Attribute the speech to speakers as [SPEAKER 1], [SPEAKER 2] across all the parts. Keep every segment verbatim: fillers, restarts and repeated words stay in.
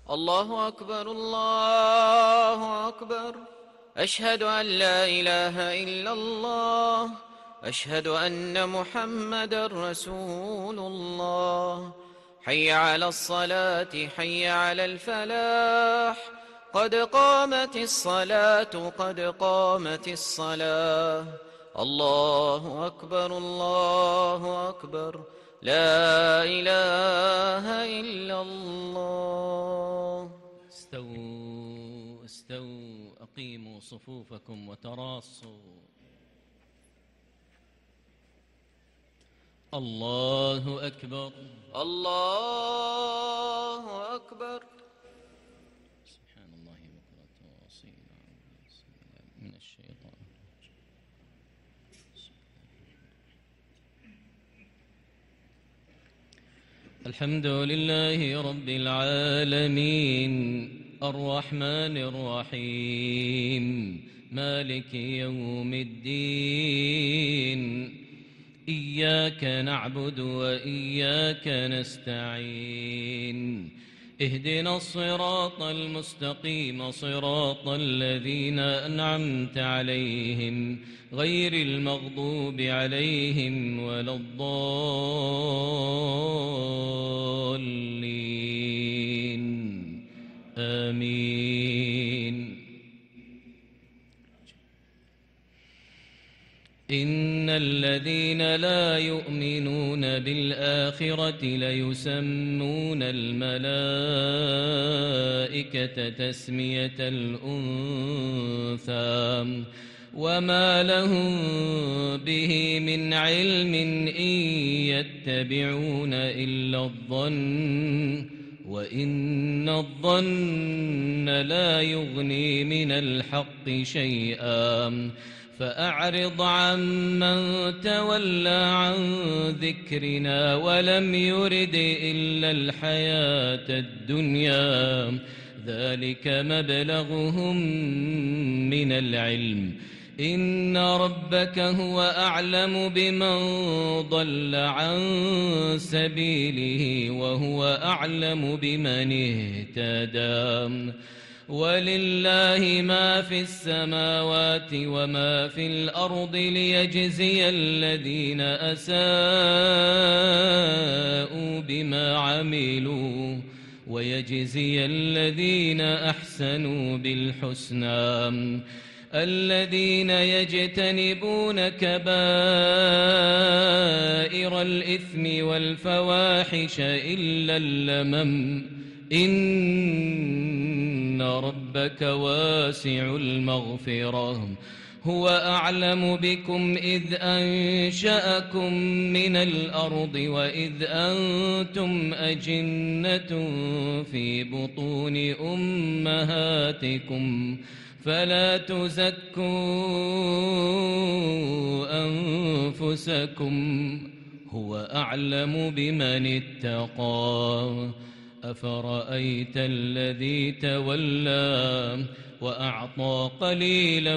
[SPEAKER 1] الله أكبر الله أكبر. أشهد أن لا إله إلا الله. أشهد أن محمدا رسول الله. حي على الصلاة حي على الفلاح. قد قامت الصلاة قد قامت الصلاة. الله أكبر الله أكبر. لا إله إلا الله.
[SPEAKER 2] استووا استووا أقيموا صفوفكم وتراصوا. الله أكبر
[SPEAKER 1] الله أكبر.
[SPEAKER 2] سبحان الله بكرة وأصيلا من الشيطان. الحمد لله رب العالمين الرحمن الرحيم مالك يوم الدين. إياك نعبد وإياك نستعين. اهدنا الصراط المستقيم صراط الذين أنعمت عليهم غير المغضوب عليهم ولا الضالين. آمين. إن الذين لا يؤمنون بالآخرة ليسمون الملائكة تسمية الأنثى وما لهم به من علم إن يتبعون إلا الظن وإن الظن لا يغني من الحق شيئا. فأعرض عمن تولى عن ذكرنا ولم يرد إلا الحياة الدنيا. ذلك مبلغهم من العلم. إن ربك هو أعلم بمن ضل عن سبيله وهو أعلم بمن اهتدى. ولله ما في السماوات وما في الأرض ليجزي الذين أساءوا بما عملوا ويجزي الذين أحسنوا بالحسنى. الذين يجتنبون كبائر الإثم والفواحش إلا اللمم. إن ربك واسع المغفرة. هو أعلم بكم إذ أنشأكم من الأرض وإذ أنتم أجنة في بطون أمهاتكم فلا تزكوا أنفسكم هو أعلم بمن اتقى. أفرأيت الذي تولى وأعطى قليلا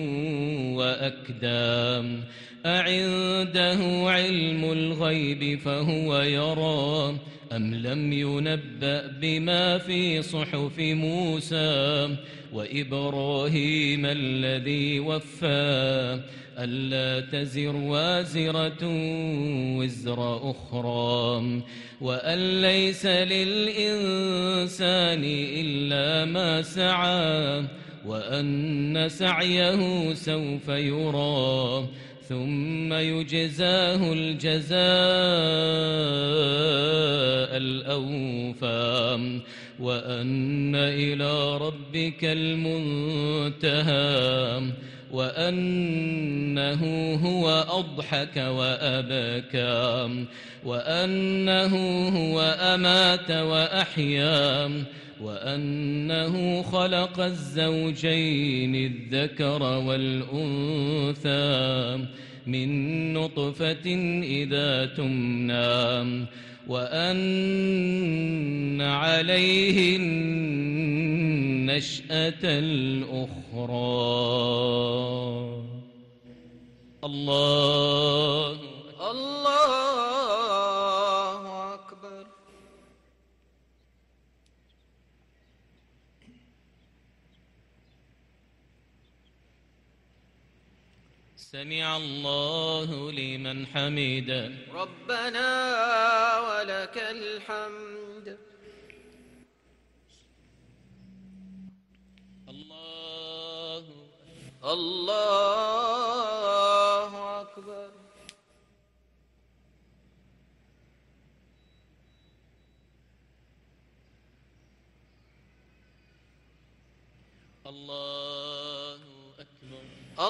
[SPEAKER 2] وأكدى. أعنده علم الغيب فهو يرى أم لم ينبأ بما في صحف موسى وإبراهيم الذي وفى ألا تزر وازرة وزر أخرى وأن ليس للإنسان إلا ما سعى وأن سعيه سوف يرى ثم يجزاه الجزاء الأوفى وأن إلى ربك المنتهى وأنه هو أضحك وأبكى وأنه هو أمات وأحيا وأنه خلق الزوجين الذكر والأنثى من نطفة إذا تمنى وأن عليه النشأة الأخرى. الله
[SPEAKER 1] الله أكبر.
[SPEAKER 2] سمع الله لمن حمده.
[SPEAKER 1] ربنا ولك الحمد.
[SPEAKER 2] الله
[SPEAKER 1] الله أكبر.
[SPEAKER 2] الله أكبر.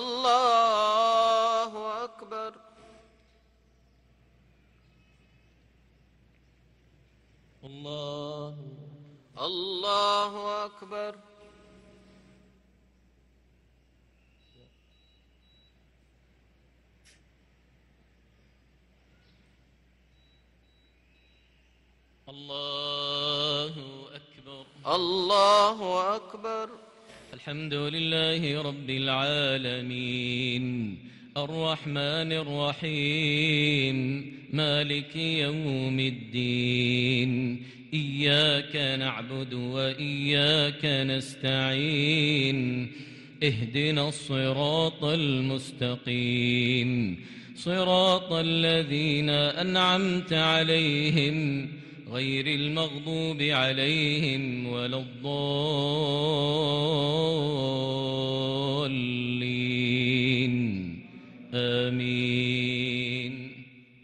[SPEAKER 1] الله أكبر.
[SPEAKER 2] الله
[SPEAKER 1] الله أكبر.
[SPEAKER 2] الله أكبر.
[SPEAKER 1] الله أكبر.
[SPEAKER 2] الحمد لله رب العالمين الرحمن الرحيم مالك يوم الدين إياك نعبد وإياك نستعين اهدنا الصراط المستقيم صراط الذين أنعمت عليهم غير المغضوب عليهم ولا الضالين آمين.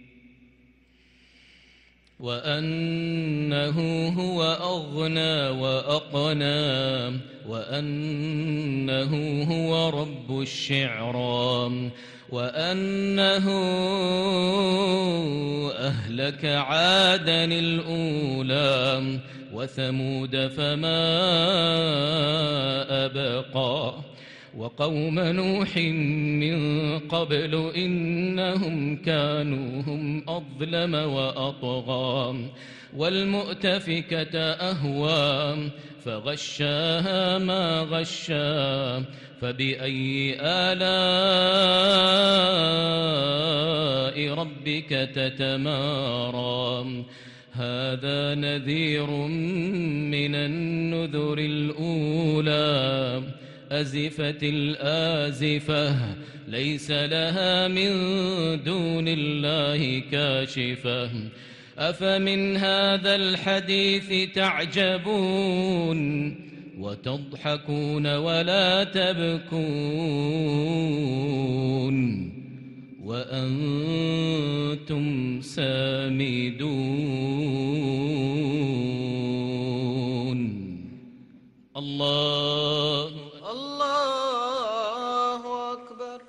[SPEAKER 2] وأنه هو أغنى وأقنى وأنه هو رب الشعرى وأنه أهلك عادا الأولى وثمود فما أبقى وقوم نوح من قبل إنهم كانوا هم أظلم وأطغى والمؤتفكة أهوى فغشاها ما غشا فبأي آلاء ربك تتمارى هذا نذير من النذر الأولى أزفت الآزفة ليس لها من دون الله كاشفة أفمن هذا الحديث تعجبون وتضحكون ولا تبكون وأنتم سامدون. الله
[SPEAKER 1] الله أكبر.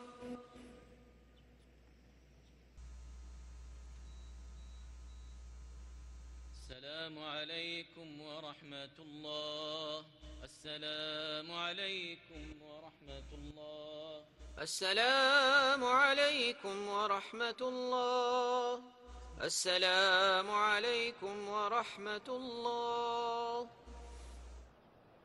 [SPEAKER 2] السلام عليكم ورحمة الله. السلام عليكم ورحمة الله.
[SPEAKER 1] السلام عليكم ورحمة الله. السلام عليكم ورحمة الله.